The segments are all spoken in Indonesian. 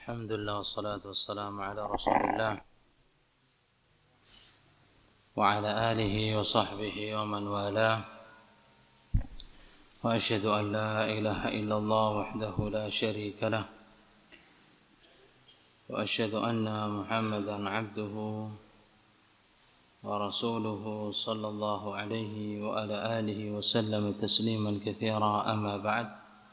الحمد لله والصلاة والسلام على رسول الله وعلى آله وصحبه ومن والاه وأشهد أن لا إله إلا الله وحده لا شريك له وأشهد أن محمدا عبده ورسوله صلى الله عليه وعلى آله وسلم تسليما كثيرا أما بعد.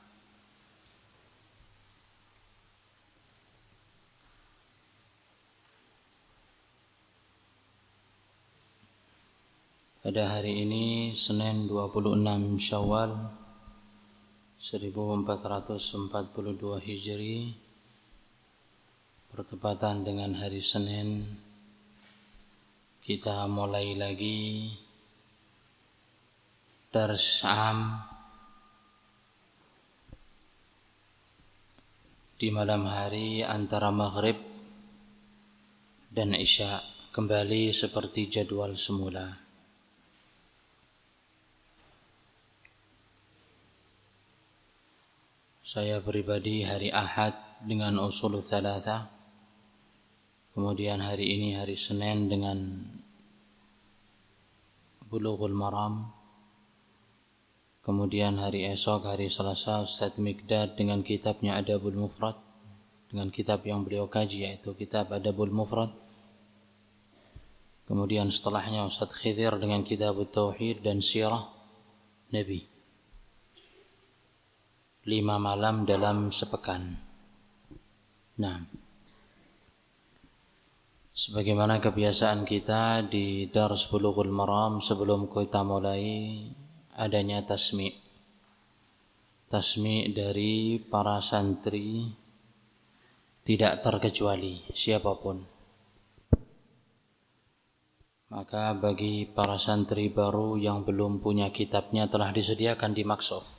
Pada hari ini Senin 26 Syawal 1442 Hijri bertepatan dengan hari Senin, kita mulai lagi dars am di malam hari antara maghrib dan isya, kembali seperti jadwal semula. Saya pribadi hari Ahad dengan usul tsalatsa, kemudian hari ini hari Senin dengan Bulughul Maram, kemudian hari esok hari Selasa Ustaz Miqdad dengan kitabnya Adabul Mufrad, dengan kitab yang beliau kaji yaitu kitab Adabul Mufrad. Kemudian setelahnya Ustaz Khidir dengan kitab Tauhid dan Sirah Nabi. 5 malam dalam sepekan. Nah, sebagaimana kebiasaan kita di Dars Bulughul Maram, sebelum kita mulai adanya tasmi' dari para santri, tidak terkecuali siapapun. Maka bagi para santri baru yang belum punya kitabnya, telah disediakan di Makshof.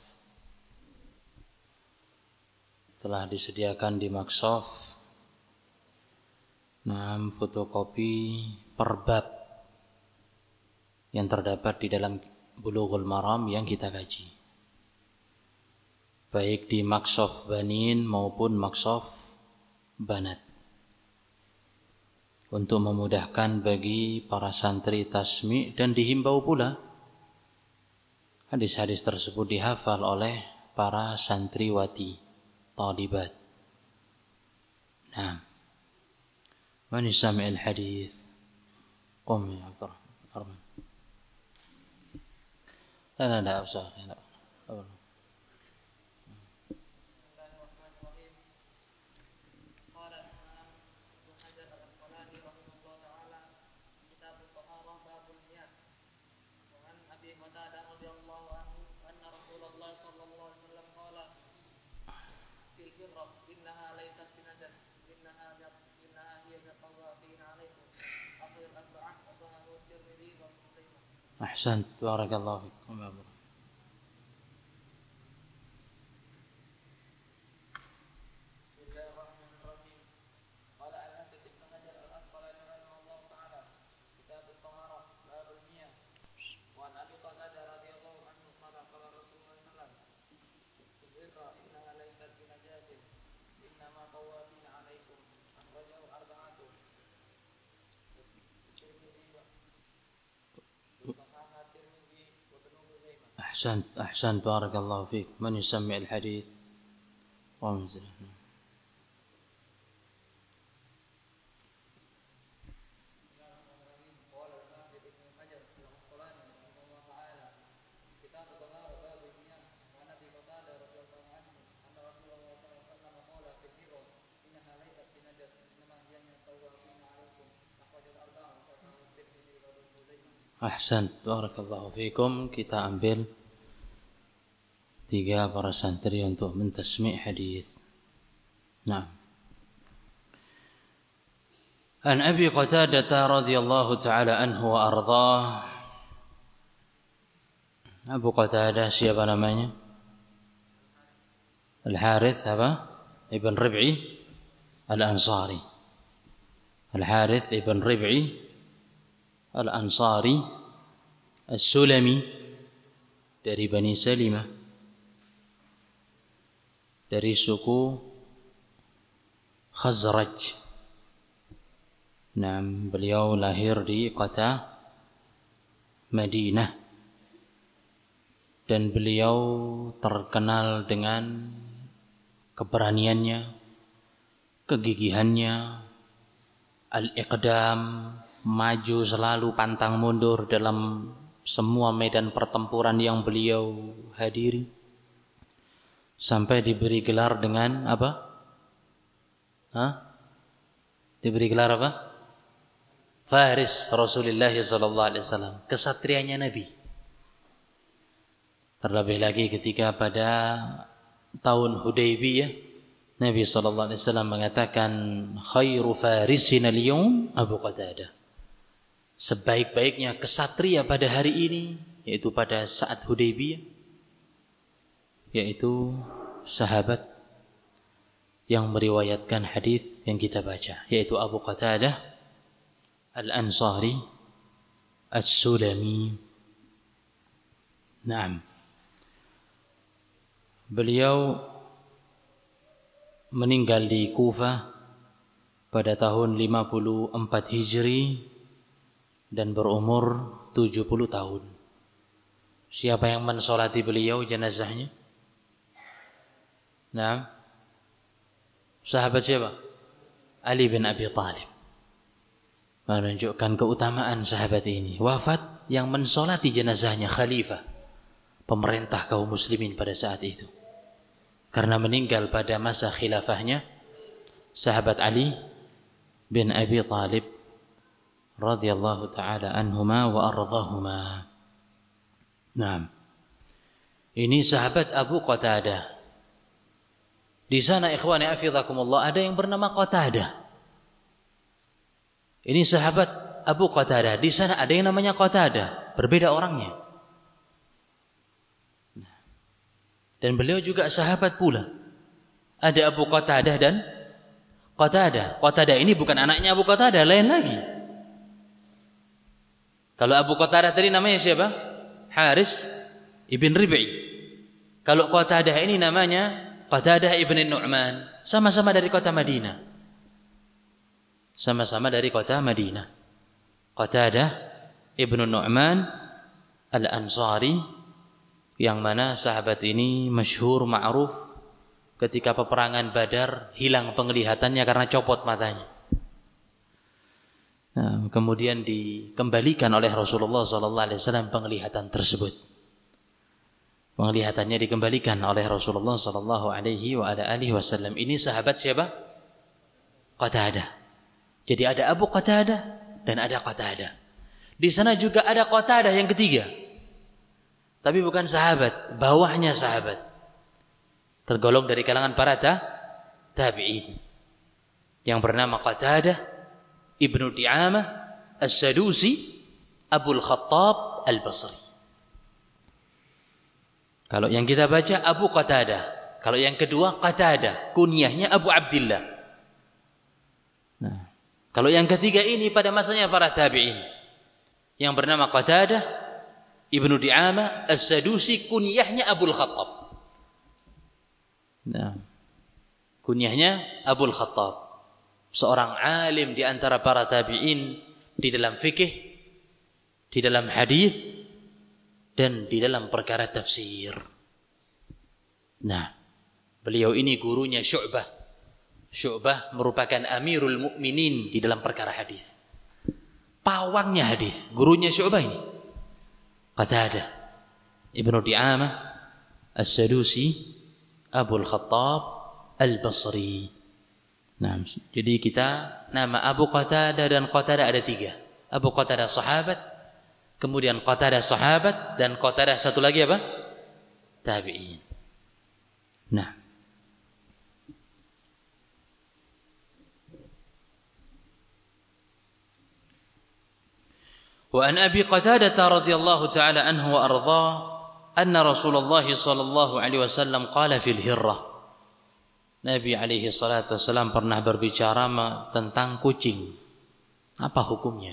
Fotokopi per bab yang terdapat di dalam Bulughul Maram yang kita kaji, baik di Makshof Banin maupun Makshof Banat, untuk memudahkan bagi para santri tasmi', dan dihimbau pula hadis-hadis tersebut dihafal oleh para santriwati talibat. Nah, man yasma'ul hadis? Qum ya Abdurrahman. La usah. Ahsant, barakallahu fikum. أحسنت بارك الله فيك. من يسمع الحديث؟ ومنزل. Ahsant barakallahu fikum. Kita ambil 3 para santri untuk mentasmi' hadis. Nah, An Abi Qatadah radhiyallahu ta'ala anhu wa ardhah. Abu Qatadah siapa namanya? Al-Harith Ibn Rib'i Al-Ansari. Al-Harith Ibn Rib'i Al-Ansari As-Sulami, dari Bani Salimah, dari suku Khazraj. Nah, beliau lahir di kota Madinah dan beliau terkenal dengan keberaniannya, kegigihannya, al-iqdam, maju selalu pantang mundur dalam semua medan pertempuran yang beliau hadiri, sampai diberi gelar dengan apa? Diberi gelar apa? Faris Rasulullah sallallahu alaihi wasallam, kesatrianya Nabi. Terlebih lagi ketika pada tahun Hudaybiyah, Nabi sallallahu alaihi wasallam mengatakan khairu farisin al-yawm Abu Qatadah. Sebaik-baiknya kesatria pada hari ini, yaitu pada saat Hudaybiyah, yaitu sahabat yang meriwayatkan hadis yang kita baca, yaitu Abu Qatadah Al-Ansari As-Sulami. Naam. Beliau meninggal di Kufah pada tahun 54 Hijri dan berumur 70 tahun. Siapa yang mensolati beliau jenazahnya? Naam. Sahabat siapa? Ali bin Abi Thalib. Menunjukkan keutamaan sahabat ini. Wafat yang mensolati jenazahnya khalifah, pemerintah kaum muslimin pada saat itu. Karena meninggal pada masa khilafahnya sahabat Ali bin Abi Thalib radhiyallahu taala anhuma wa ardhahuma. Nah, ini sahabat Abu Qatadah. Di sana ikhwani hafizakumullah ada yang bernama Qatadah. Ini sahabat Abu Qatadah. Di sana ada yang namanya Qatadah, berbeda orangnya. Dan beliau juga sahabat pula. Ada Abu Qatadah dan Qatadah. Qatadah ini bukan anaknya Abu Qatadah, lain lagi. Kalau Abu Qatadah tadi namanya siapa? Haris ibn Rib'i. Kalau Qatadah ini namanya Qatadah ibn Nu'man. Sama-sama dari kota Madinah. Sama-sama dari kota Madinah. Qatadah ibn Nu'man Al-Ansari, yang mana sahabat ini masyhur ma'ruf ketika peperangan Badar hilang penglihatannya karena copot matanya. Nah, kemudian dikembalikan oleh Rasulullah SAW penglihatan tersebut. Penglihatannya dikembalikan oleh Rasulullah SAW. Ini sahabat siapa? Qatadah. Jadi ada Abu Qatadah dan ada Qatadah. Di sana juga ada Qatadah yang ketiga. Tapi bukan sahabat, bawahnya sahabat. Tergolong dari kalangan para tabi'in. Yang bernama Qatadah Ibnu Di'amah As-Sadusi Abul Khattab Al-Basri. Kalau yang kita baca Abu Qatadah. Kalau yang kedua Qatadah, kunyahnya Abu Abdillah. Nah, kalau yang ketiga ini pada masanya para tabi'in, yang bernama Qatadah Ibnu Di'amah As-Sadusi, kunyahnya Abul Khattab. Nah, kunyahnya Abul Khattab. Seorang alim di antara para tabi'in di dalam fikih, di dalam hadis, dan di dalam perkara tafsir. Nah, beliau ini gurunya Syu'bah. Syu'bah merupakan amirul mukminin di dalam perkara hadis. Pawangnya hadis, gurunya Syu'bah ini. Qatadah Ibnu Di'amah As-Sadusi Abul Khattab Al-Basri. Nah, jadi kita nama Abu Qatadah dan Qatadah ada 3. Abu Qatadah sahabat, kemudian Qatadah sahabat, dan Qatadah satu lagi apa? Tabi'in. Nah, wa an Abi Qatadah radhiyallahu ta'ala anhu wa ardhah anna Rasulullah sallallahu alaihi wasallam qala fil hirrah. Nabi alaihi salatu wasallam pernah berbicara tentang kucing. Apa hukumnya?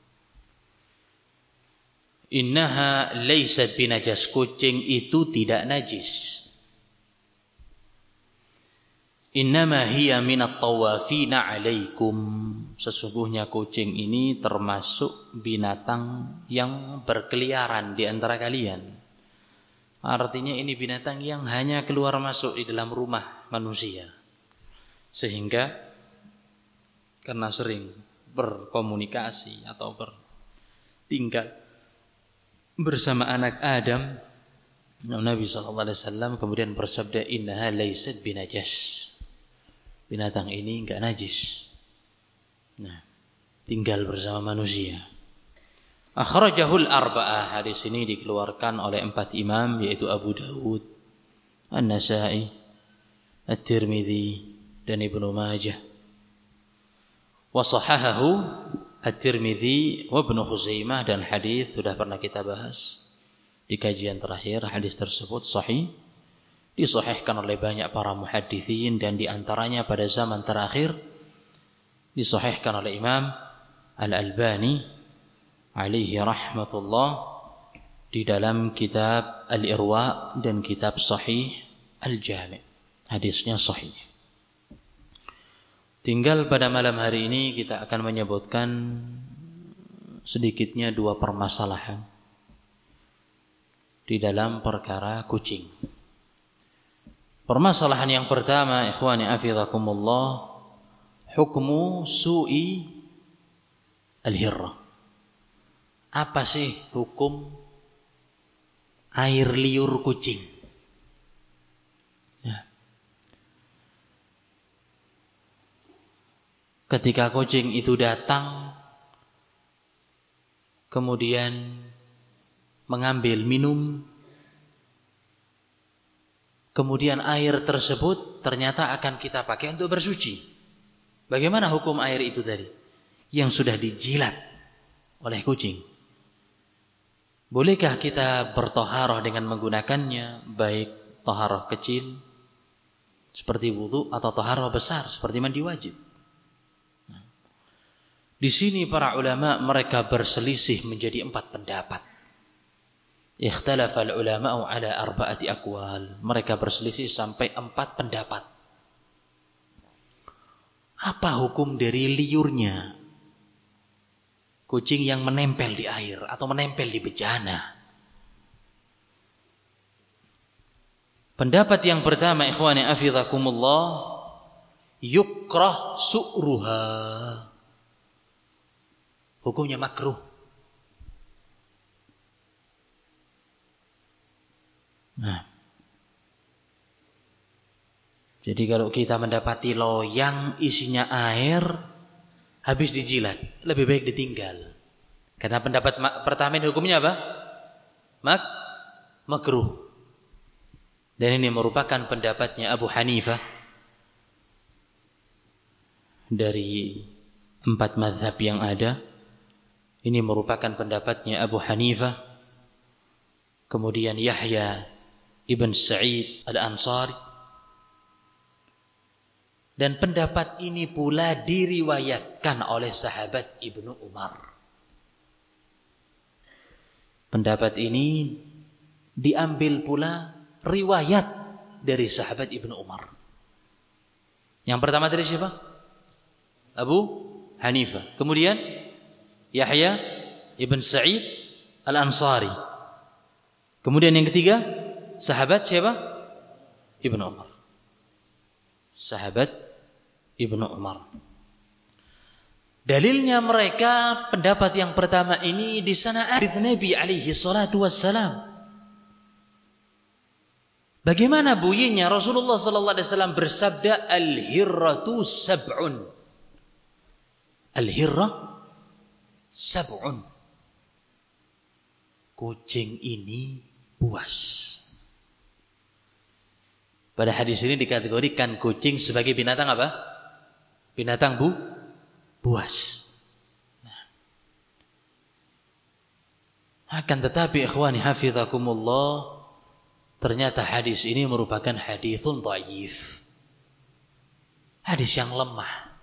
Innaha laysat binajas, kucing itu tidak najis. Innama hiya minat tawafina alaikum. Sesungguhnya kucing ini termasuk binatang yang berkeliaran di antara kalian. Artinya ini binatang yang hanya keluar masuk di dalam rumah manusia. Sehingga karena sering berkomunikasi atau bertinggal bersama anak Adam, Nabi SAW kemudian bersabda, innaha laysat binajas. Binatang ini enggak najis. Nah, tinggal bersama manusia. Akhrajahul arba'ah. Hadis ini dikeluarkan oleh 4 imam, yaitu Abu Dawud, An-Nasa'i, At-Tirmidzi dan Ibnu Majah. Wa sahahahu At-Tirmidzi wa Ibnu Khuzaimah, dan hadis sudah pernah kita bahas di kajian terakhir. Hadis tersebut sahih, disahihkan oleh banyak para muhaditsin, dan diantaranya pada zaman terakhir disahihkan oleh Imam Al-Albani alaihi rahmatullah di dalam kitab Al-Irwa dan kitab Sahih Al-Jami'. Hadisnya sahih. Tinggal pada malam hari ini kita akan menyebutkan sedikitnya 2 permasalahan di dalam perkara kucing. Permasalahan yang pertama, ikhwani afizakumullah, hukmu su'i al-hirrah. Apa sih hukum air liur kucing? Ya. Ketika kucing itu datang, kemudian mengambil minum, kemudian air tersebut ternyata akan kita pakai untuk bersuci. Bagaimana hukum air itu tadi? Yang sudah dijilat oleh kucing. Bolehkah kita bertoharoh dengan menggunakannya, baik toharoh kecil seperti wudu atau toharoh besar seperti mandi wajib? Di sini para ulama mereka berselisih menjadi 4 pendapat. Ikhtalafa al-ulama'u ala 4 aqwal. Mereka berselisih sampai 4 pendapat. Apa hukum dari liurnya kucing yang menempel di air atau menempel di bejana? Pendapat yang pertama, ikhwani afizakumullah, yukrah su'ruha. Hukumnya makruh. Nah, jadi kalau kita mendapati loyang isinya air habis dijilat, lebih baik ditinggal. Karena pendapat pertama ini hukumnya apa? Makruh. Dan ini merupakan pendapatnya Abu Hanifah dari 4 mazhab yang ada. Ini merupakan pendapatnya Abu Hanifah, kemudian Yahya ibn Sa'id al-Ansari, dan pendapat ini pula diriwayatkan oleh sahabat Ibnu Umar. Pendapat ini diambil pula riwayat dari sahabat Ibnu Umar. Yang pertama dari siapa? Abu Hanifah. Kemudian Yahya ibn Sa'id al-Ansari. Kemudian yang ketiga, sahabat siapa? Ibnu Umar. Sahabat Ibnu Umar. Dalilnya mereka, pendapat yang pertama ini di sana hadits Nabi alaihi salatu wassalam. Bagaimana bunyinya? Rasulullah sallallahu alaihi wasallam bersabda, al-hirratu sab'un. Al-hirrah sab'un. Kucing ini buas. Pada hadis ini dikategorikan kucing sebagai binatang apa? Binatang buas. Nah. Akan tetapi ikhwani hafizakumullah, ternyata hadis ini merupakan haditsun dhaif. Hadis yang lemah.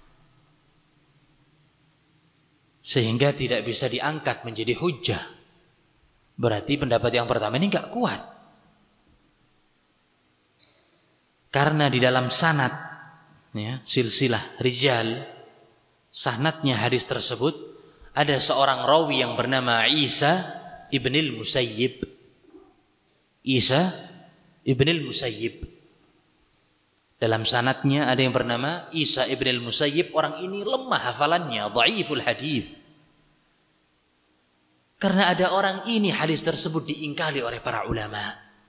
Sehingga tidak bisa diangkat menjadi hujjah. Berarti pendapat yang pertama ini enggak kuat. Karena di dalam sanad ya, silsilah rijal, sanadnya hadis tersebut ada seorang rawi yang bernama Isa ibnil Musayyib. Isa ibnil Musayyib. Dalam sanadnya ada yang bernama Isa ibnil Musayyib. Orang ini lemah hafalannya, dhaiful hadis. Karena ada orang ini hadis tersebut diingkari oleh para ulama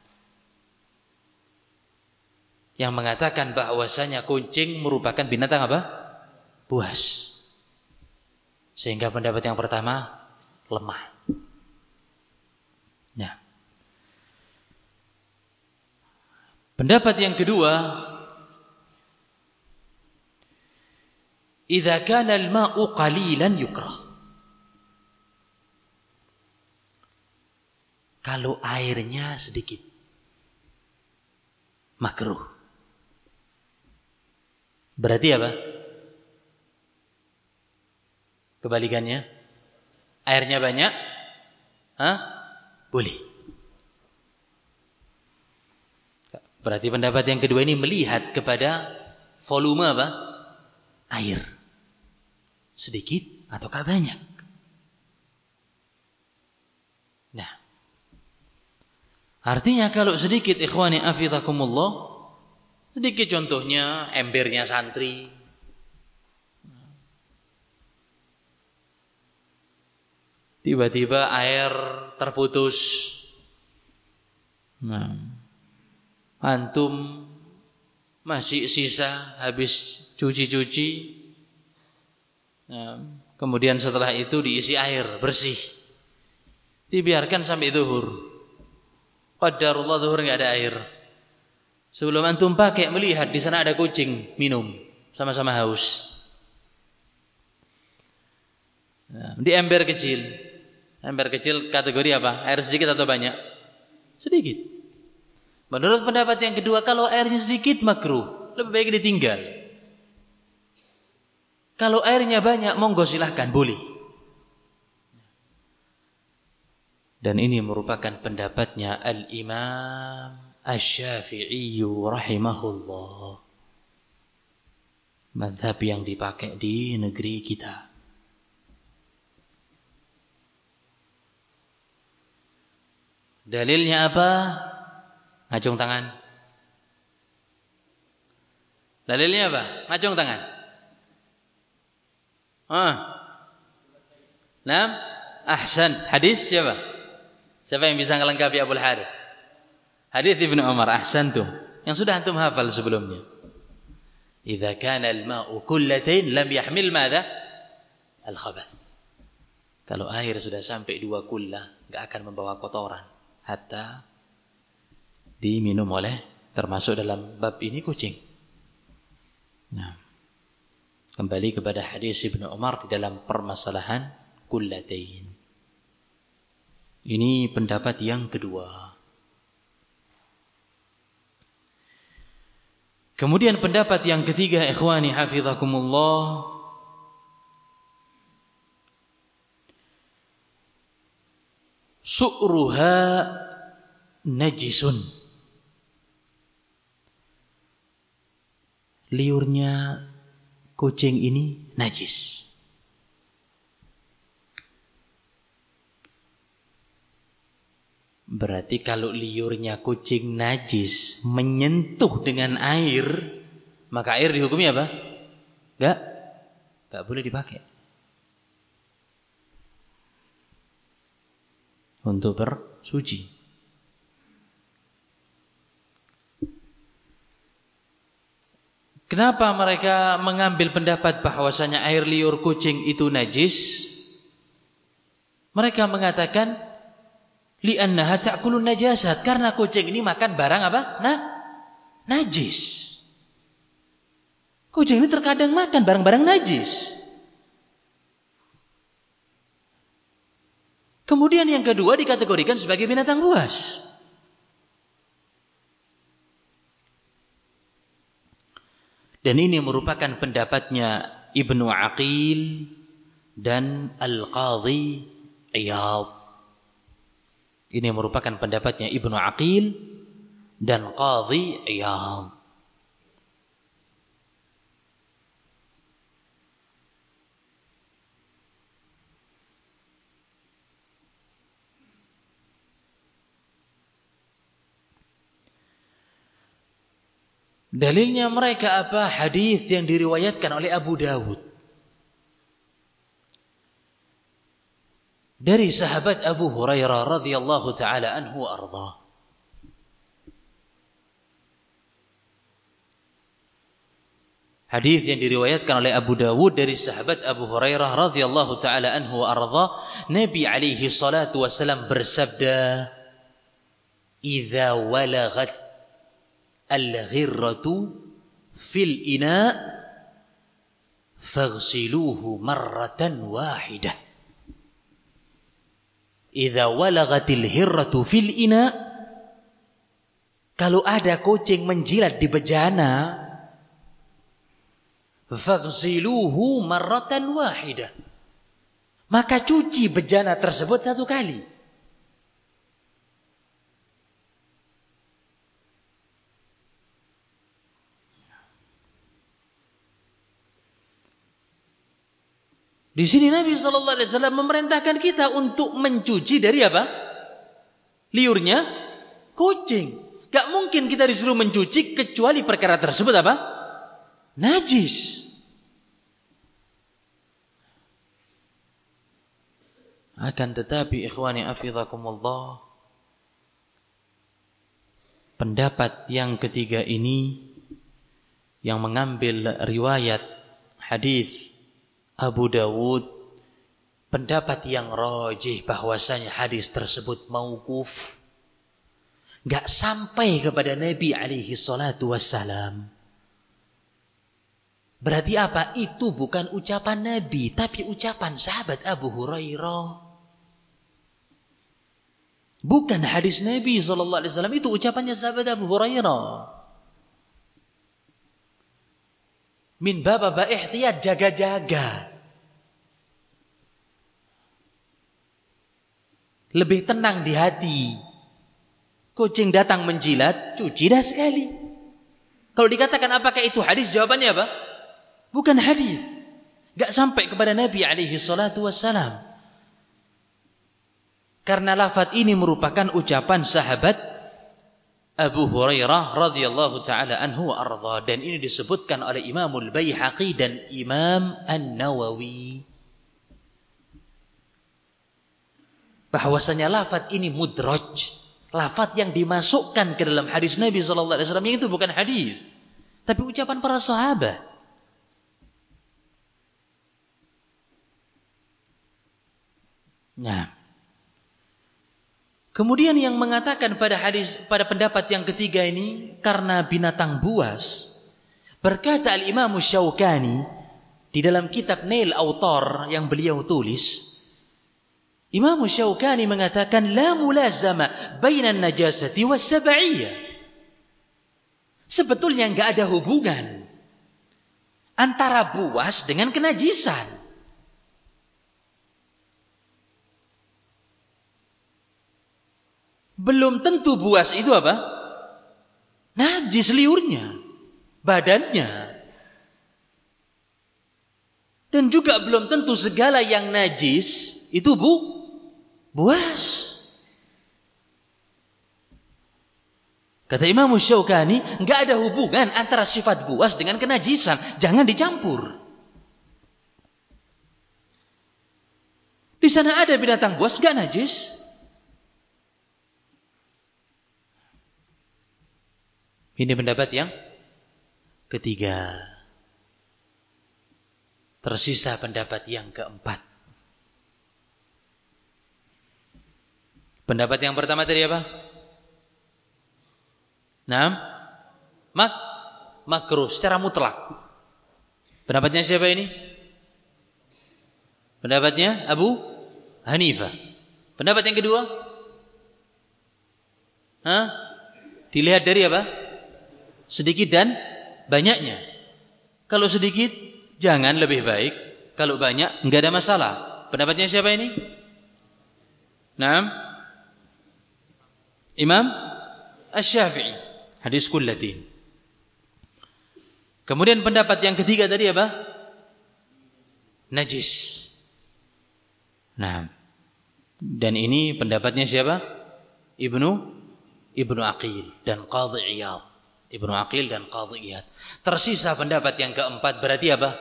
yang mengatakan bahwasanya kucing merupakan binatang apa? Buas. Sehingga pendapat yang pertama lemah. Nah, pendapat yang kedua, idza kana al-ma'u qalilan yukrah. Kalau airnya sedikit, makruh. Berarti apa? Kebalikannya, airnya banyak, boleh. Berarti pendapat yang kedua ini melihat kepada volume apa? Air. Sedikit ataukah banyak? Nah, artinya kalau sedikit, ikhwani afidakumullah, sedikit contohnya embernya santri, tiba-tiba air terputus, nah, antum masih sisa habis cuci-cuci, nah, kemudian setelah itu diisi air bersih, dibiarkan sampai zuhur. Qadarullah zuhur enggak ada air. Sebelum antum pakai, melihat di sana ada kucing minum, sama-sama haus. Nah, di ember kecil. Ember kecil kategori apa? Air sedikit atau banyak? Sedikit. Menurut pendapat yang kedua, kalau airnya sedikit makruh, lebih baik ditinggal. Kalau airnya banyak, monggo silahkan, boleh. Dan ini merupakan pendapatnya Al-Imam Asy-Syafi'i rahimahullah. Mazhab yang dipakai di negeri kita. Dalilnya apa? Ngacung tangan. Dalilnya apa? Ngacung tangan. Nah, ahsan. Hadis siapa? Siapa yang bisa melengkapi Abul Harith? Hadis Ibnu Umar, ahsantum. Yang sudah antum hafal sebelumnya. Idza kana al-ma'u kullatain lam yahmil madza? Al-khabath. Kalau air sudah sampai 2 kullah, enggak akan membawa kotoran hatta diminum oleh, termasuk dalam bab ini, kucing. Nah, kembali kepada hadis Ibnu Umar di dalam permasalahan kullatain. Ini pendapat yang kedua. Kemudian pendapat yang ketiga, ikhwani hafizakumullah, su'ruha najisun. Liurnya kucing ini najis. Berarti kalau liurnya kucing najis menyentuh dengan air, maka air dihukumi apa? Enggak boleh dipakai untuk bersuci. Kenapa mereka mengambil pendapat bahwasanya air liur kucing itu najis? Mereka mengatakan li'annaha ta'kulun najasat, karena kucing ini makan barang apa? Najis. Kucing ini terkadang makan barang-barang najis. Kemudian yang kedua dikategorikan sebagai binatang buas. Dan ini merupakan pendapatnya Ibnu Aqil dan Al-Qadhi Iyadh. Ini merupakan pendapatnya Ibnu Aqil dan Qadhi Iyadh. Dalilnya mereka apa? Hadis yang diriwayatkan oleh Abu Dawud dari sahabat Abu Hurairah radhiyallahu taala anhu wa ardhah. Hadis yang diriwayatkan oleh Abu Dawud dari sahabat Abu Hurairah radhiyallahu taala anhu wa ardhah, Nabi alaihi salatu wasallam bersabda, "Idza walaghat al-ghirratu fil ina faghsiluhu marratan wahidah." Idza walaghatil hirratu fil ina, kalau ada kucing menjilat di bejana, faghsiluhu marratan wahidah, maka cuci bejana tersebut satu kali. Di sini Nabi sallallahu alaihi wasallam memerintahkan kita untuk mencuci dari apa? Liurnya kucing. Gak mungkin kita disuruh mencuci kecuali perkara tersebut apa? Najis. Akan tetapi ikhwani afidhakumullah, pendapat yang ketiga ini yang mengambil riwayat hadis Abu Dawud, pendapat yang rajih bahwasanya hadis tersebut mauquf, enggak sampai kepada Nabi alaihi salatu wassalam. Berarti apa? Itu bukan ucapan Nabi, tapi ucapan sahabat Abu Hurairah. Bukan hadis Nabi sallallahu alaihi wasallam, itu ucapannya sahabat Abu Hurairah. Min bab ihtiyat, jaga-jaga. Lebih tenang di hati. Kucing datang menjilat, cuci dah sekali. Kalau dikatakan apakah itu hadis, jawabannya apa? Bukan hadis. Enggak sampai kepada Nabi alaihi salatu wassalam. Karena lafaz ini merupakan ucapan sahabat Abu Hurairah radhiyallahu taala anhu wa ardha, dan ini disebutkan oleh Imamul Baihaqi dan Imam An-Nawawi bahwasanya lafaz ini mudraj, lafaz yang dimasukkan ke dalam hadis Nabi sallallahu alaihi wasallam, yang itu bukan hadis tapi ucapan para sahabat. Nah, kemudian yang mengatakan pada pendapat yang ketiga ini karena binatang buas, berkata Al-Imam Syaukani di dalam kitab Nail Autar yang beliau tulis, Imam Syaukani mengatakan la mulazama bainan najasati was sab'iyah. Sebetulnya enggak ada hubungan antara buas dengan kenajisan. Belum tentu buas itu apa? Najis liurnya, badannya. Dan juga belum tentu segala yang najis itu buas. Kata Imam Syaukani, enggak ada hubungan antara sifat buas dengan kenajisan, jangan dicampur. Di sana ada binatang buas enggak najis. Ini pendapat yang ketiga. Tersisa pendapat yang keempat. Pendapat yang pertama tadi apa? Naam? Makruh secara mutlak. Pendapatnya siapa ini? Pendapatnya Abu Hanifah. Pendapat yang kedua? Dilihat dari apa? Sedikit dan banyaknya. Kalau sedikit, jangan, lebih baik. Kalau banyak, enggak ada masalah. Pendapatnya siapa ini? Naam? Imam Asy-Syafi'i. Hadis kullatin. Kemudian pendapat yang ketiga tadi apa? Najis. Nah, dan ini pendapatnya siapa? Ibnu Aqil dan Qadhi Iyad. Ibnu Aqil dan Qadhi Iyad. Tersisa pendapat yang keempat, berarti apa?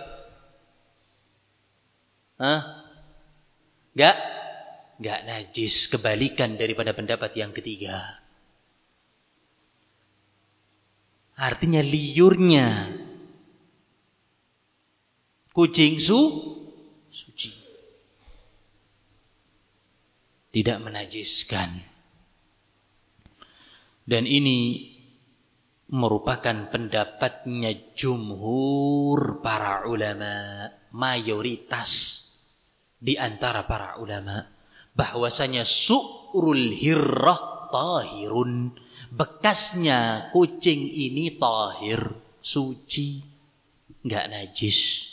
Enggak najis, kebalikan daripada pendapat yang ketiga. Artinya liurnya kucing suci, tidak menajiskan. Dan ini merupakan pendapatnya jumhur para ulama, mayoritas di antara para ulama, bahwasanya su'rul hirrah tahirun, bekasnya kucing ini tahir, suci, enggak najis.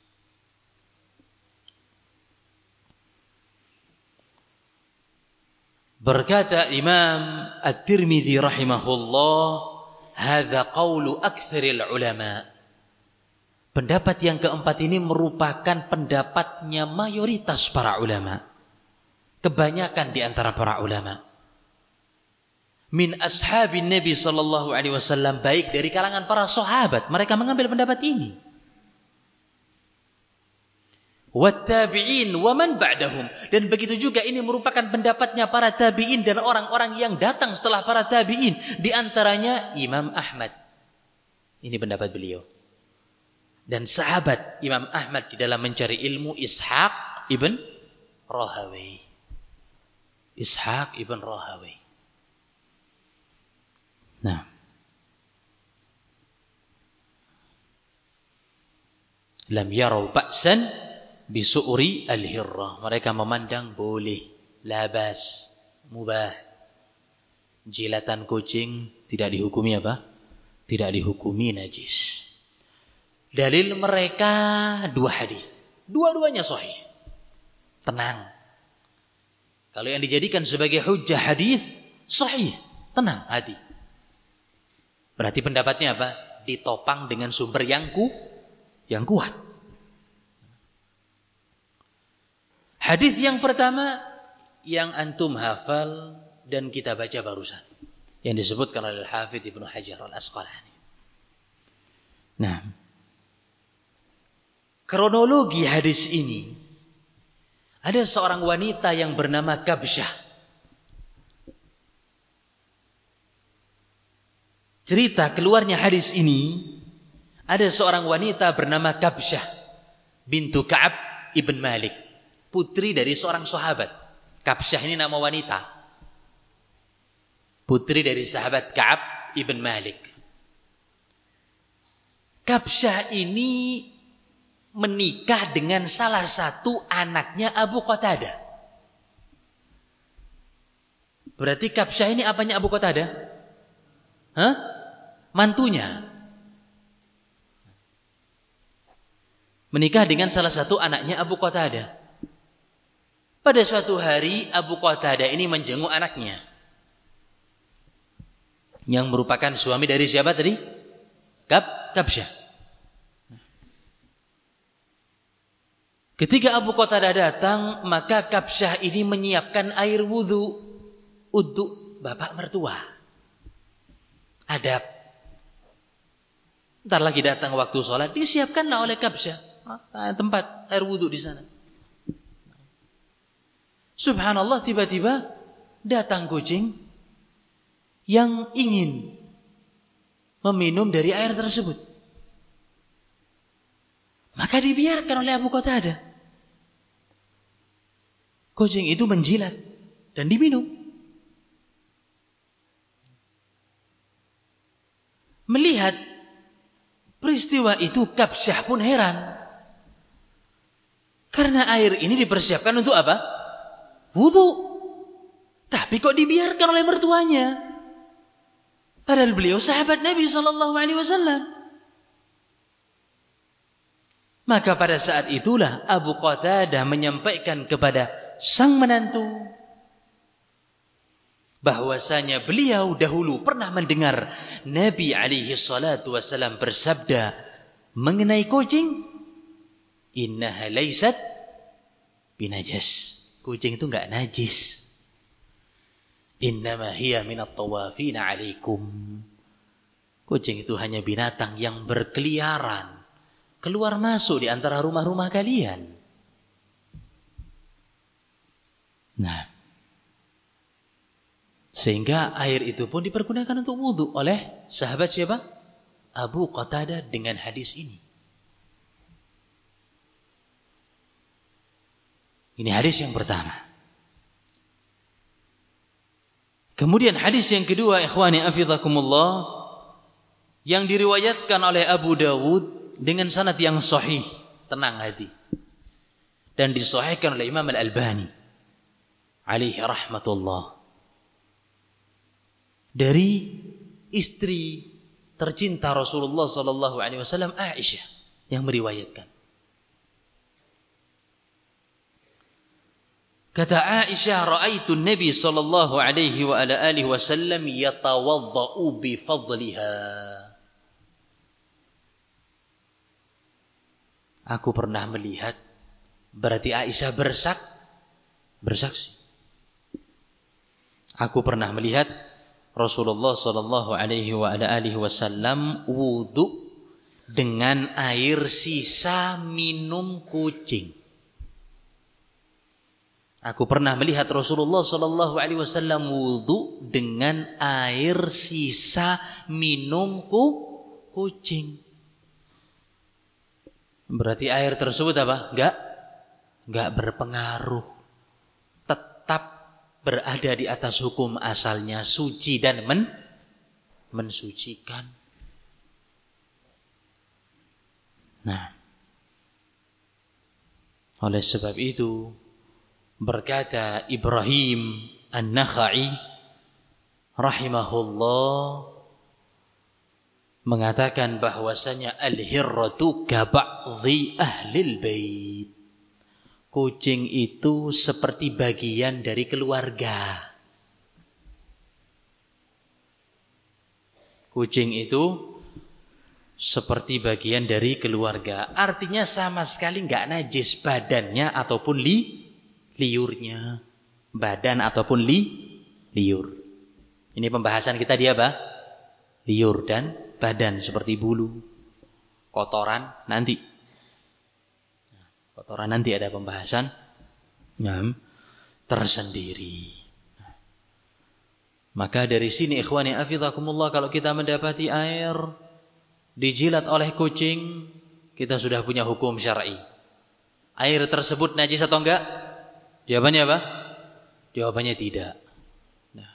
Berkata Imam At-Tirmidzi rahimahullah, hadza qaulu aktsaril ulama. Pendapat yang keempat ini merupakan pendapatnya mayoritas para ulama. Kebanyakan di antara para ulama. Min ashabin Nabi sallallahu alaihi wasallam, baik dari kalangan para sahabat, mereka mengambil pendapat ini. Wattabi'in wa man ba'dahum, dan begitu juga ini merupakan pendapatnya para tabi'in dan orang-orang yang datang setelah para tabi'in, di antaranya Imam Ahmad. Ini pendapat beliau. Dan sahabat Imam Ahmad di dalam mencari ilmu Ishaq ibn Rahawai. Ishaq ibn Rahawai. Nah, lam yarau ba'san bisu'ri al-hirrah. Mereka memandang boleh, labas, mubah. Jilatan kucing tidak dihukumi apa? Tidak dihukumi najis. Dalil mereka dua hadis. Dua-duanya sahih. Tenang. Kalau yang dijadikan sebagai hujjah hadis sahih, tenang hati. Berarti pendapatnya apa? Ditopang dengan sumber yang kuat. Hadis yang pertama yang antum hafal dan kita baca barusan, yang disebutkan oleh Al-Hafidz Ibnu Hajar Al-Asqalani. Nah, kronologi hadis ini, ada seorang wanita yang bernama Kabsyah. Cerita keluarnya hadis ini, ada seorang wanita bernama Kabsyah bintu Ka'ab ibn Malik, putri dari seorang sahabat. Kabsyah ini nama wanita, putri dari sahabat Ka'ab ibn Malik. Kabsyah ini menikah dengan salah satu anaknya Abu Qatadah. Berarti Kabsyah ini apanya Abu Qatadah? Mantunya. Menikah dengan salah satu anaknya Abu Qatadah. Pada suatu hari Abu Qatadah ini menjenguk anaknya, yang merupakan suami dari siapa tadi? Kabsyah. Ketika Abu Qatadah datang, maka Kabsyah ini menyiapkan air wudhu untuk bapak mertua. Adab. Ntar lagi datang waktu sholat, disiapkanlah oleh Kabsyah tempat air wudhu di sana. Subhanallah, tiba-tiba datang kucing yang ingin meminum dari air tersebut. Maka dibiarkan oleh Abu Qatadah. Kucing itu menjilat dan diminum. Melihat peristiwa itu, Kabsyah pun heran. Karena air ini dipersiapkan untuk apa? Wudu. Tapi kok dibiarkan oleh mertuanya? Padahal beliau sahabat Nabi SAW. Maka pada saat itulah Abu Qatadah menyampaikan kepada sang menantu bahwasanya beliau dahulu pernah mendengar Nabi SAW bersabda mengenai kucing, innaha laysat binajas. Kucing itu enggak najis. Innama hiya minat tawafina alaikum. Kucing itu hanya binatang yang berkeliaran, keluar masuk di antara rumah-rumah kalian. Nah, sehingga air itu pun dipergunakan untuk wudhu oleh sahabat siapa? Abu Qatadah dengan hadis ini. Ini hadis yang pertama. Kemudian hadis yang kedua, ikhwani afizakumullah, yang diriwayatkan oleh Abu Dawud dengan sanad yang sahih, tenang hati, dan disahihkan oleh Imam Al-Albani alaihi rahmatullah, dari istri tercinta Rasulullah sallallahu alaihi wasallam, Aisyah, yang meriwayatkan. Kata Aisyah, ra'aitu Nabi sallallahu alaihi wa ala alihi wasallam yatawaddau bi fadliha. Aku pernah melihat, berarti Aisyah bersaksi. Aku pernah melihat Rasulullah sallallahu alaihi wa ala alihi wasallam wudu dengan air sisa minum kucing. Aku pernah melihat Rasulullah sallallahu alaihi wasallam wudu dengan air sisa minum kucing. Berarti air tersebut apa? Enggak berpengaruh. Tetap berada di atas hukum asalnya, suci dan mensucikan. Nah, oleh sebab itu berkata Ibrahim An-Nakhai rahimahullah, mengatakan bahwasanya al-hirratu kaba'dhi ahlil bait. Kucing itu seperti bagian dari keluarga. Kucing itu seperti bagian dari keluarga. Artinya sama sekali enggak najis badannya ataupun liurnya. Badan ataupun liur. Ini pembahasan kita di apa? Liur dan badan, seperti bulu, kotoran nanti. Kotoran nanti ada pembahasan tersendiri. Maka dari sini ikhwani afizakumullah, kalau kita mendapati air dijilat oleh kucing, kita sudah punya hukum syar'i. Air tersebut najis atau enggak? Jawabannya apa? Jawabannya tidak. Nah,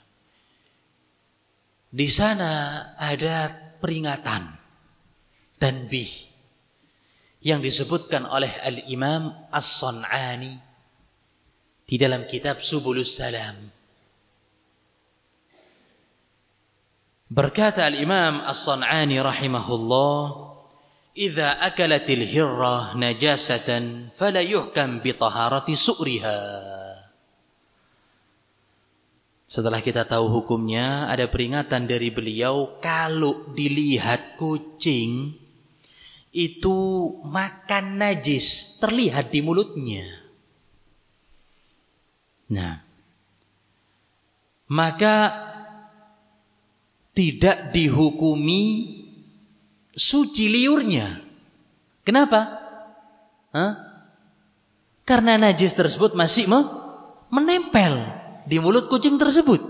di sana ada peringatan, tanbih, yang disebutkan oleh Al-Imam As-San'ani di dalam kitab Subulus Salam. Berkata Al-Imam As-San'ani rahimahullah, "Idza akalatil hirrah najasatan fala yuhkam bi taharati su'riha." Setelah kita tahu hukumnya, ada peringatan dari beliau, kalau dilihat kucing itu makan najis, terlihat di mulutnya. Nah, maka tidak dihukumi suci liurnya. Kenapa? Karena najis tersebut masih menempel di mulut kucing tersebut.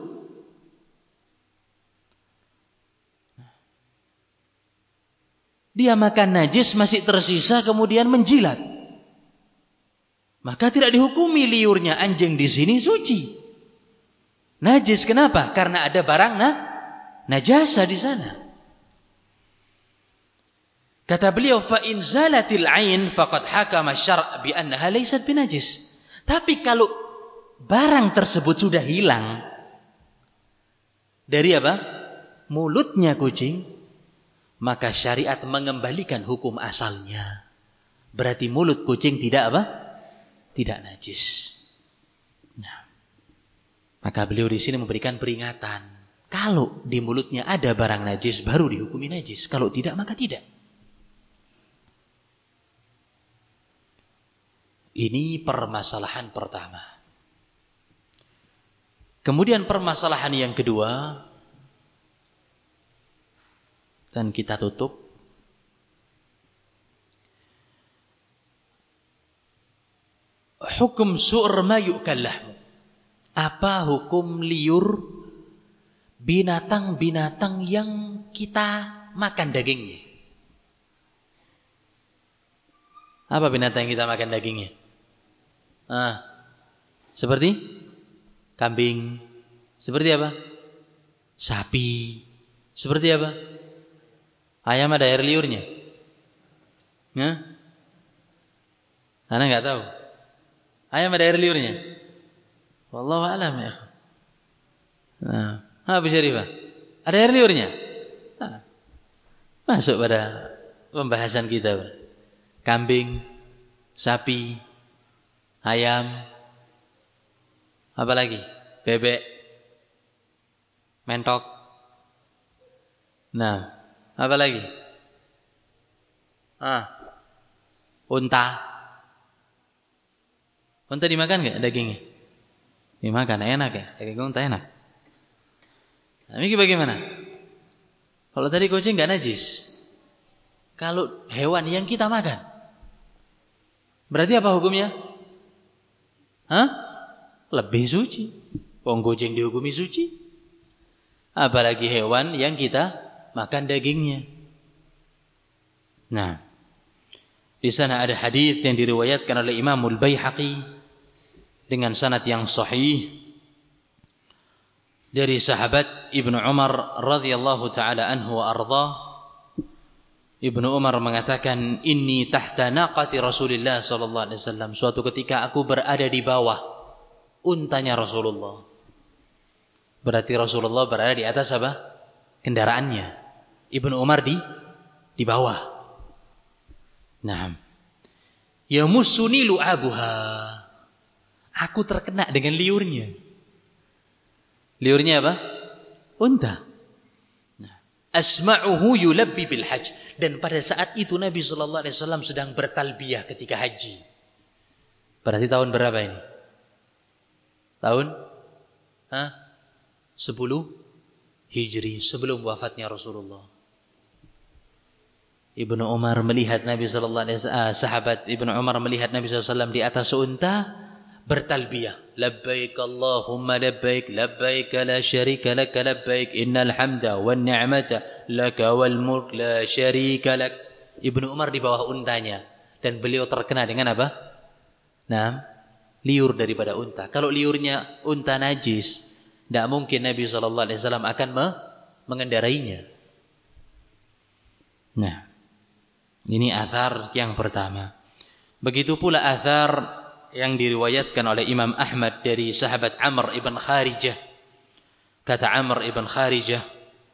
Dia makan najis masih tersisa, kemudian menjilat, maka tidak dihukumi liurnya. Anjing di sini suci. Najis kenapa? Karena ada barang najasa di sana. Kata beliau, fa in zalatil ain faqad hakama syar' bi annaha laysat binajis. Tapi kalau barang tersebut sudah hilang dari apa? Mulutnya kucing, maka syariat mengembalikan hukum asalnya. Berarti mulut kucing tidak apa? Tidak najis. Nah, maka beliau di sini memberikan peringatan. Kalau di mulutnya ada barang najis, baru dihukumi najis. Kalau tidak, maka tidak. Ini permasalahan pertama. Kemudian permasalahan yang kedua, dan kita tutup. Hukum su'r ma yu'kal lahmu. Apa hukum liur binatang-binatang yang kita makan dagingnya? Apa binatang yang kita makan dagingnya? Seperti kambing. Seperti apa? Sapi. Seperti apa? Ayam ada air liurnya? Anda nggak tahu. Ayam ada air liurnya? Wallahu a'lam ya. Abu Syarifah, ada air liurnya? Masuk pada pembahasan kita. Kambing, sapi, ayam, apa lagi? Bebek, mentok. Apa lagi? Unta. Unta dimakan nggak dagingnya? Dimakan, enak ya. Daging unta enak. Nah, ini bagaimana? Kalau tadi kucing nggak najis, kalau hewan yang kita makan, berarti apa hukumnya? Lebih suci. Kucing dihukumi suci. Apalagi hewan yang kita makan dagingnya. Nah, di sana ada hadis yang diriwayatkan oleh Imam Al-Baihaqi dengan sanad yang sahih dari sahabat Ibnu Umar radhiyallahu taala anhu wa arda. Ibnu Umar mengatakan, "Inni tahta naqati Rasulillah sallallahu alaihi wasallam." Suatu ketika aku berada di bawah untanya Rasulullah. Berarti Rasulullah berada di atas apa? Kendaraannya. Ibnu Umar di bawah. Naam. Yamussuni lu'abuha. Aku terkena dengan liurnya. Liurnya apa? Unta. Asma'uhu yulabbi bil hajj. Dan pada saat itu Nabi sallallahu alaihi wasallam sedang bertalbiyah ketika haji. Berarti tahun berapa ini? Tahun 10 Hijri, sebelum wafatnya Rasulullah. Ibnu Umar melihat Nabi sallallahu alaihi wasallam, sahabat Ibnu Umar melihat Nabi sallallahu alaihi wasallam di atas unta bertalbiyah, labbaik Allahumma labbaik, labbaik la syarika lak, labbaik innal hamda wan ni'mata laka wal mulk la syarika lak. Ibnu Umar di bawah untanya dan beliau terkena dengan apa? Liur daripada unta. Kalau liurnya unta najis, tidak mungkin Nabi sallallahu alaihi wasallam akan mengendarainya. Nah, ini athar yang pertama. Begitu pula athar yang diriwayatkan oleh Imam Ahmad dari sahabat Amr ibn Kharijah. Kata Amr ibn Kharijah,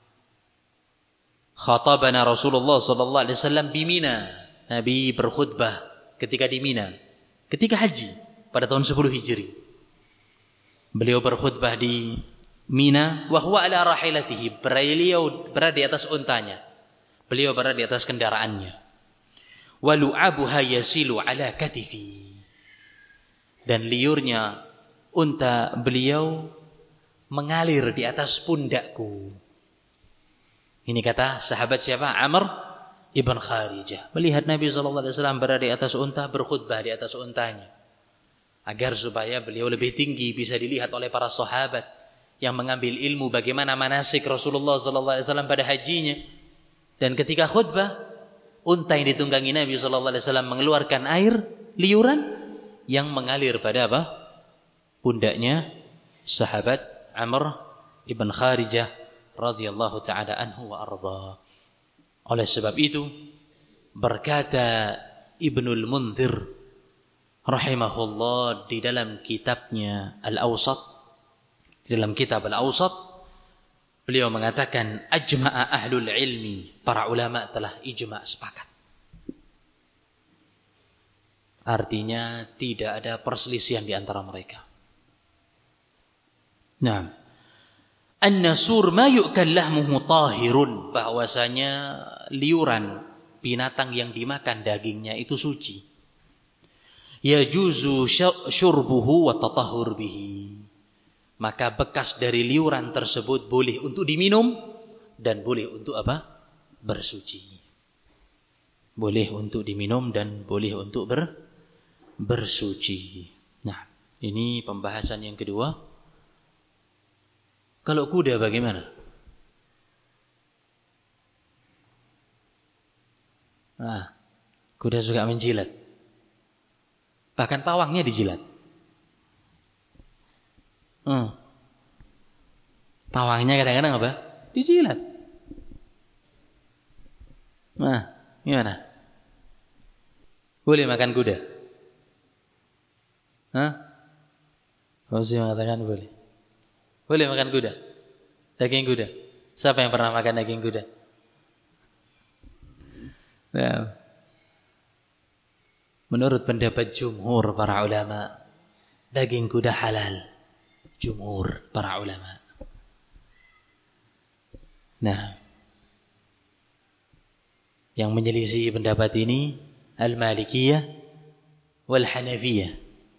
khatabana Rasulullah sallallahu alaihi wasallam di Mina. Nabi berkhutbah ketika di Mina, ketika haji pada tahun 10 Hijri. Beliau berkhutbah di Mina wa huwa ala rahilatihi. Beliau berada di atas untanya. Beliau berada di atas kendaraannya. Wa lu'abuha yasilu ala katifi. Dan liurnya unta beliau mengalir di atas pundakku. Ini kata sahabat siapa? Amr ibn Kharijah. Melihat Nabi SAW berada di atas unta, berkhutbah di atas untanya. Agar supaya beliau lebih tinggi, bisa dilihat oleh para sahabat yang mengambil ilmu bagaimana manasik Rasulullah SAW pada hajinya. Dan ketika khutbah, unta yang ditunggangi Nabi SAW mengeluarkan air liuran yang mengalir pada apa? Pundaknya sahabat Amr ibn Kharijah radhiyallahu ta'ala anhu wa arda. Oleh sebab itu berkata Ibnul Munzir rahimahullah di dalam kitabnya Al-Awsat, di dalam kitab Al-Awsat, beliau mengatakan ajma'a ahlul ilmi, para ulama telah ijma' sepakat. Artinya tidak ada perselisihan di antara mereka. Nah, an-nasur ma yu'kal lahmuhu tahirun, bahwasanya liuran binatang yang dimakan dagingnya itu suci. Yajuzu syurbuhu wa tatahhur bihi. Maka bekas dari liuran tersebut boleh untuk diminum dan boleh untuk apa? bersuci. Boleh untuk diminum dan boleh untuk bersuci. Nah, ini pembahasan yang kedua. Kalau kuda bagaimana? Nah, kuda suka menjilat. Bahkan pawangnya dijilat. Pawangnya kadang-kadang apa? Dijilat. Nah, gimana? Boleh makan kuda? Fauzi mengatakan boleh. Boleh makan kuda? Daging kuda? Siapa yang pernah makan daging kuda? Nah, menurut pendapat jumhur para ulama, daging kuda halal. Jumhur para ulama. Nah, yang menyelisih pendapat ini Al-Malikiyah wal Hanafiyah.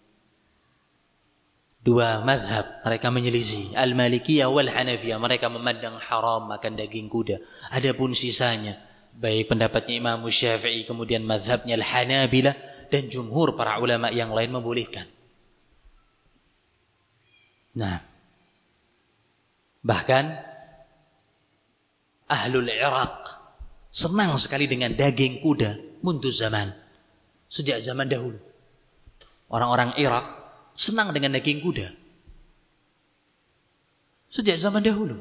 Dua mazhab mereka menyelisih. Al-Malikiyah wal Hanafiyah, mereka memandang haram makan daging kuda. Adapun sisanya, baik pendapatnya Imam Syafi'i, kemudian mazhabnya Al-Hanabilah dan jumhur para ulama yang lain membolehkan. Nah, bahkan Ahlul Iraq senang sekali dengan daging kuda mundu zaman. Sejak zaman dahulu. Orang-orang Irak senang dengan daging kuda. Sejak zaman dahulu.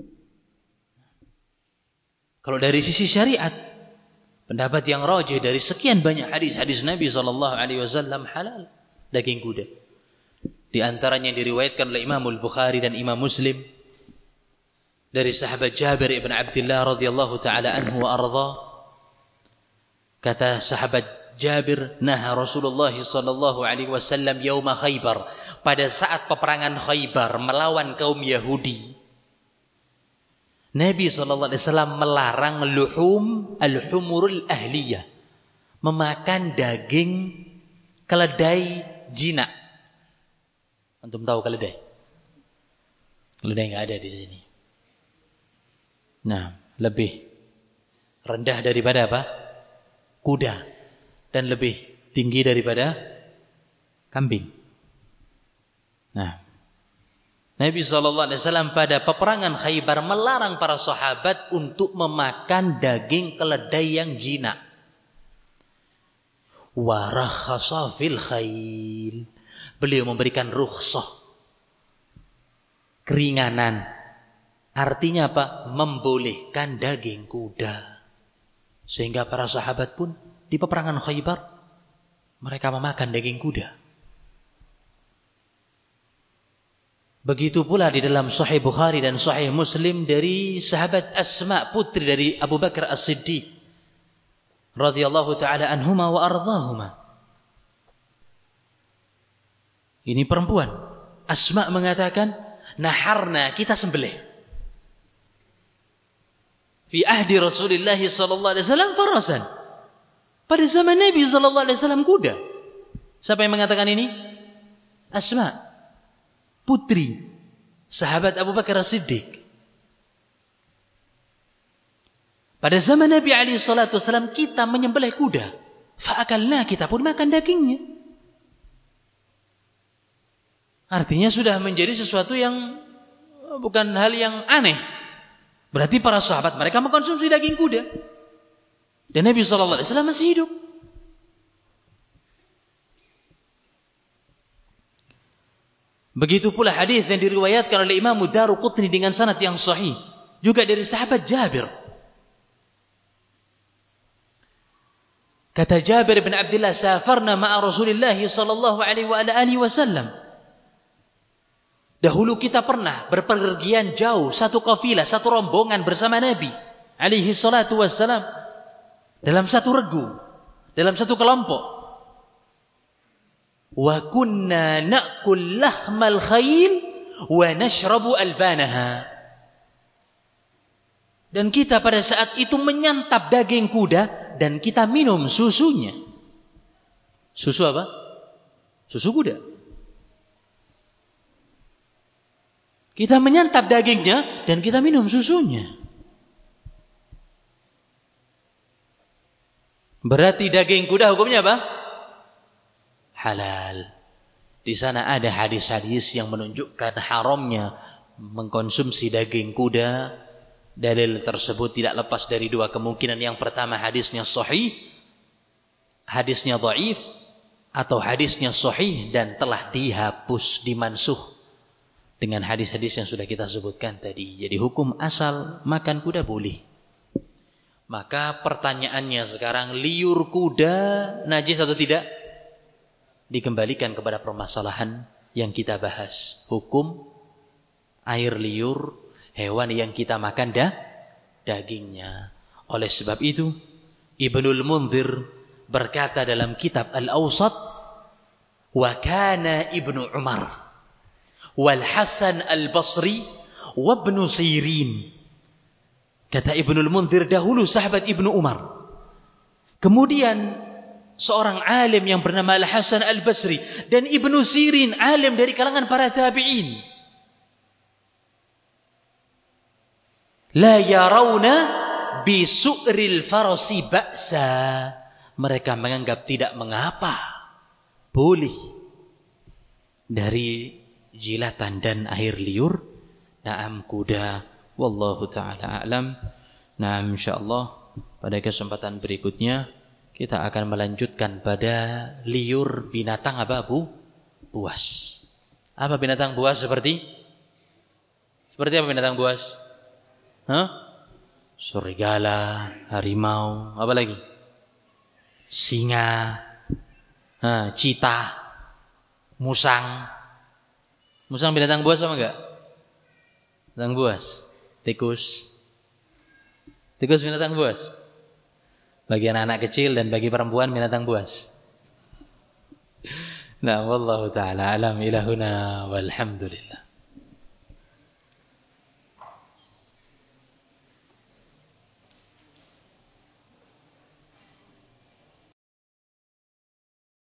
Kalau dari sisi syariat, pendapat yang rajih dari sekian banyak hadis-hadis Nabi SAW halal daging kuda. Di antaranya diriwayatkan oleh Imam Al-Bukhari dan Imam Muslim dari sahabat Jabir ibn Abdullah radhiyallahu taala anhu wa arda. Kata sahabat Jabir, naha Rasulullah sallallahu alaihi wasallam yauma Khaybar, pada saat peperangan Khaybar melawan kaum Yahudi. Nabi sallallahu alaihi wasallam melarang luhum al-humurul ahliyah, memakan daging keledai jinak. Antum tahu keledai? Keledai enggak ada di sini. Nah, lebih rendah daripada apa? Kuda, dan lebih tinggi daripada kambing. Nah, Nabi SAW pada peperangan Khaybar melarang para sahabat untuk memakan daging keledai yang jinak. Wa rakhasa fil khayl, beliau memberikan rukhsah, keringanan. Artinya apa? Membolehkan daging kuda. Sehingga para sahabat pun di peperangan Khaybar mereka memakan daging kuda. Begitu pula di dalam Sahih Bukhari dan Sahih Muslim dari sahabat Asma, putri dari Abu Bakar As-Siddiq radhiyallahu taala anhuma wa ardhahuma. Ini perempuan. Asma mengatakan, naharna, kita sembelih. Fi ahdi Rasulullah sallallahu alaihi wasallam farasan. Pada zaman Nabi sallallahu alaihi wasallam kuda. Siapa yang mengatakan ini? Asma, putri sahabat Abu Bakar As-Siddiq. Pada zaman Nabi alaihi salatu wasallam kita menyembelih kuda. Fa'akalna, kita pun makan dagingnya. Artinya sudah menjadi sesuatu yang bukan hal yang aneh. Berarti para sahabat mereka mengkonsumsi daging kuda. Dan Nabi SAW masih hidup. Begitu pula hadis yang diriwayatkan oleh Imam Daruqutni dengan sanad yang sahih. Juga dari sahabat Jabir. Kata Jabir bin Abdullah, safarna ma'a Rasulullah sallallahu alaihi wasallam. Dahulu kita pernah berpergian jauh, satu kafilah, satu rombongan bersama Nabi alaihi salatu wassalam, dalam satu regu, dalam satu kelompok. Wa kunna na'kul lahmal khayl wa nashrabu albanaha. Dan kita pada saat itu menyantap daging kuda dan kita minum susunya. Susu apa? Susu kuda. Kita menyantap dagingnya dan kita minum susunya. Berarti daging kuda hukumnya apa? Halal. Di sana ada hadis-hadis yang menunjukkan haramnya mengkonsumsi daging kuda. Dalil tersebut tidak lepas dari dua kemungkinan. Yang pertama, hadisnya sahih, hadisnya dhaif, atau hadisnya sahih dan telah dihapus, dimansuh dengan hadis-hadis yang sudah kita sebutkan tadi. Jadi hukum asal makan kuda boleh. Maka pertanyaannya sekarang, liur kuda najis atau tidak? Dikembalikan kepada permasalahan yang kita bahas. Hukum air liur hewan yang kita makan dagingnya. Oleh sebab itu, Ibnul Munzir berkata dalam kitab Al-Awsat, wa kana Ibnu Umar wal Hasan al-Basri wa Ibnu Sirin. Kata Ibnul Munzir, dahulu sahabat Ibnu Umar, kemudian seorang alim yang bernama Al-Hasan al-Basri, dan Ibnu Sirin, alim dari kalangan para tabi'in, la yarawna bi su'ril farasi ba'sa. Mereka menganggap tidak mengapa, boleh dari jilatan dan air liur naam kuda. Wallahu ta'ala a'lam. Nah, insyaallah pada kesempatan berikutnya kita akan melanjutkan pada liur binatang apa, Bu? Buas. Apa binatang buas seperti apa binatang buas? Serigala, harimau, apa lagi? Singa, citah, musang. Musang binatang buas apa enggak? Binatang buas. Tikus binatang buas. Bagi anak-anak kecil dan bagi perempuan binatang buas. Nah, wallahu ta'ala alam, ilahuna walhamdulillah.